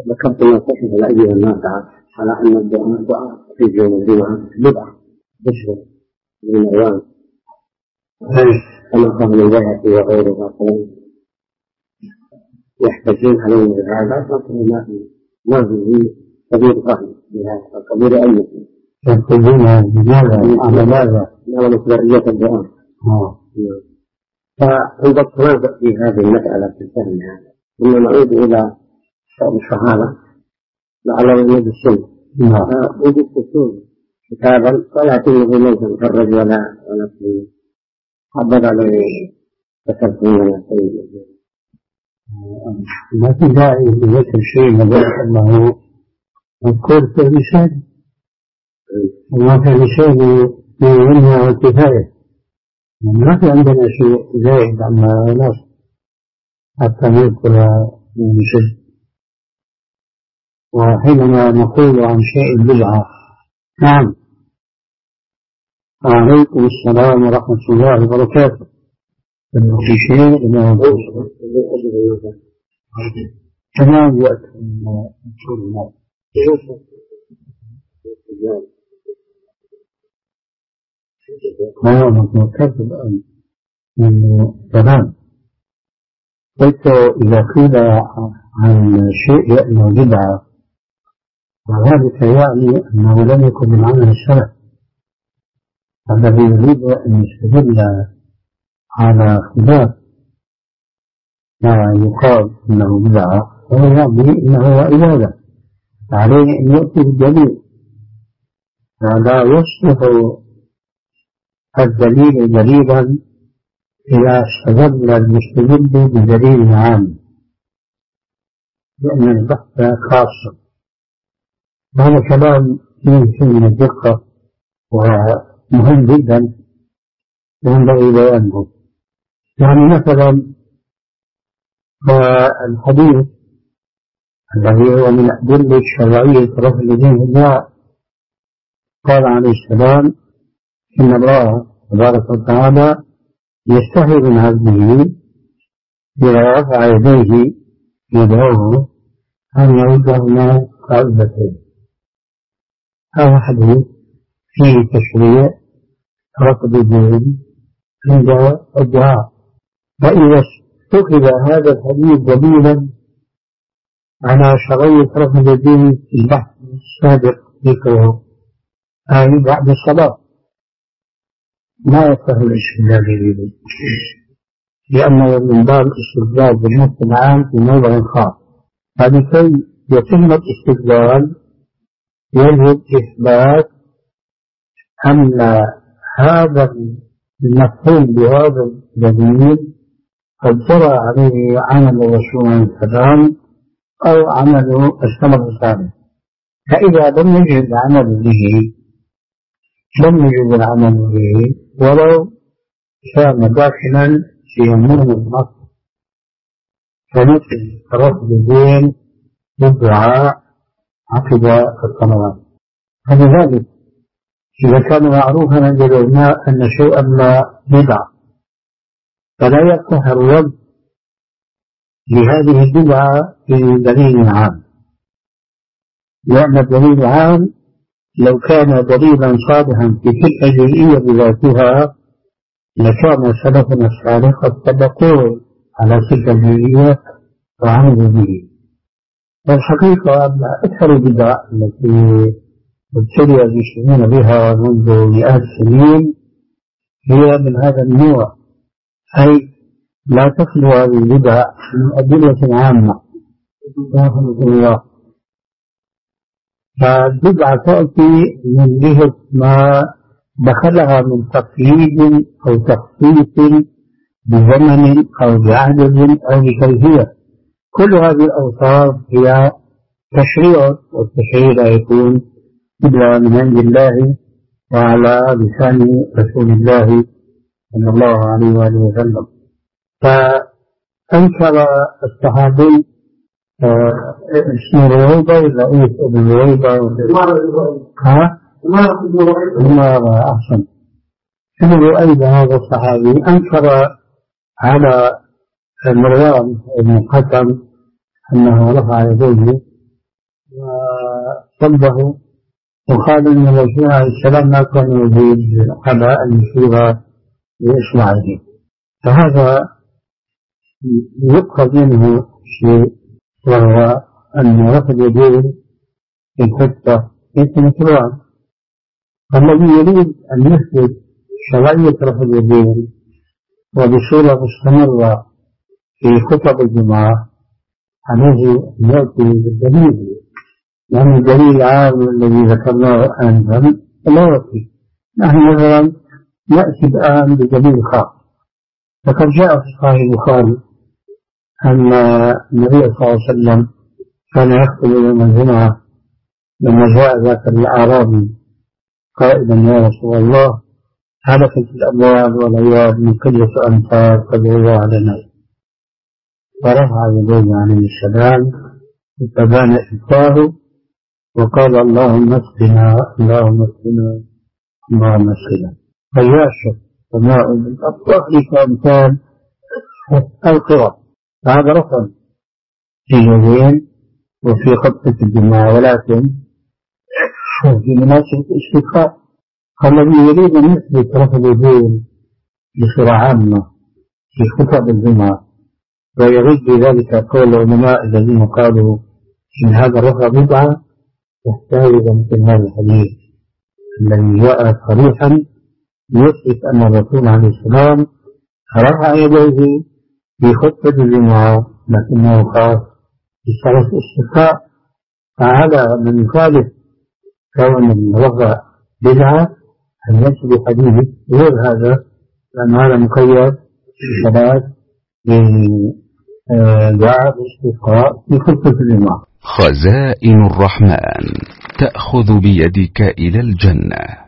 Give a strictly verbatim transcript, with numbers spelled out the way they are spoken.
ذكرت أن صحة الأدوية النافعة على أن الدعاء في يوم الجمعة بدعة بشر من الأعوان كما قال البيهقي وغيره يحتجون عليه بهذا، لكن ما في ما في كبير فهم بهذا كبير أي يحتجون بماذا على ماذا؟ على مصدرية الدعاء. فعند التنازع في هذه المسألة في الفهم هذا ثم نعود إلى الصحابة لعلنا نجد السنة وجدت السنة كتابا ولا تنه ليس مفرج ولا ولا في حبب عليه تكلفون يا سيدي. ما في داعي لذكر شيء مبارك الله مذكور في الرسالة وما في الرسالة في علمها والكفاية، ما في عندنا شيء زائد عما نص حتى نذكر من شيء. وحينما نقول عن شيء البدعة نعم. وعليكم السلام ورحمة الله وبركاته. في شيء إنه تمام وقت ما نذكرت الآن إنه تمام. قلت إذا قيل عن شيء إنه بدعة وذلك يعني أنه لم يكن من عمل السلف، الذي يريد أن يستدل على خلاف ما يقال إنه بدعة فهو يعني إنه عبادة عليه أن يأتي بالدليل، ولا يصلح الدليل دليلا إذا استدل المستدل بدليل عام، لأن البحث خاص. هذا كلام فيه من الدقة ومهم جدا ينبغي بيانه. يعني مثلا الحديث الذي هو من الأدلة الشرعية رفع اليدين الله، قال عليه السلام إن الله تبارك وتعالى يستحي من عبده إذا رفع يديه يدعوه أن يردهما قائمتين. هذا حديث فيه تشريع رفع اليدين عند الدعاء، فإذا اتخذ هذا الحديث دليلا على شرعية رفع اليدين في البحث السابق ذكره أي بعد الصلاة ما يصح الاستدلال به، لأنه من باب الاستدلال بالنص العام في موضع خاص، فلكي يتم الاستدلال يجب إثبات أن هذا المفهوم بهذا الدليل قد جرى عليه عمل الرسول عليه السلام أو عمل السلف الصالح. فإذا لم يجد العمل به لم يجد العمل به ولو كان داخلا في أمور النص، فمثل رفع اليدين بالدعاء عقب الصلوات. فلذلك إذا كان معروفا عند العلماء أن شيئا لا بدعة فلا يصح الرد لهذه البدعة بدليل عام، لأن الدليل عام لو كان دليلا صالحا في تلك الجزئية بذاتها لكان سلفنا الصالح قد طبقوه على تلك الجزئية وعملوا به. والحقيقة أن أكثر البدع التي ابتلي المسلمون بها منذ مئات السنين هي من هذا النوع، أي لا تخلو هذه البدع من أدلة عامة داخل الله. فالبدعة تأتي من جهة ما دخلها من تقييد أو تخصيص بزمن أو بعدد أو بكيفية. كل هذه الأوصاف هي تشريع، والتشريع لا يكون إلا من عند الله وعلى لسان رسول الله صلى الله عليه وآله وسلم. فأنكر الصحابي اسمه رويبة ولا إيه ابن رويبة ها؟ عمر أحسن. ابن رويبة هذا الصحابي أنكر على مروان بن الحكم أنه رفع يديه وصبه وقال إن الرسول عليه السلام ما كان يريد على أن يشير بإصبعه، فهذا يؤخذ منه شيء، وهو أن رفع اليدين في الخطة ليس مشروعا. الذي يريد أن يثبت شرعية رفع اليدين وبصورة مستمرة في خطب الجمعة عليه أن يأتي بالدليل، لأن الدليل العام الذي ذكرناه آنفا لا يكفي. نحن مثلا نأتي الآن بدليل خاص، فقد جاء في صحيح البخاري أن النبي صلى الله عليه وسلم كان يخطب يوم الجمعة لما جاء ذاك الأعرابي قائلا: يا رسول الله، هلكت الأموال والعيال من قلة أمثال فادعوا الله لنا. فرفع يديه عليه السلام فبان إفكاره وقال: اللهم اسقنا اللهم اسقنا اللهم اسقنا. فيعشق وماء من الطهر كأمثال القرى. فهذا رفع في اليدين وفي خطة الجماعة، ولكن في مناسبة الاستسقاء. الذي يريد أن يثبت رفع اليدين بصورة عامة في خطب الجمعة ويرد بذلك قول العلماء الذين قالوا إن هذا الرفع بدعة، يحتاج إلى مثل هذا الحديث الذي جاء صريحا يثبت أن الرسول عليه السلام رفع يديه في خطبة الجمعة لكنه خاص بصلاة الاستسقاء. فعلى من يخالف كون الرفع بدعة أن يأتي بحديث غير هذا، لأن هذا مقيد بصلاة دعاء الاستسقاء في خطبة الجمعة. خزائن الرحمن تأخذ بيدك إلى الجنة.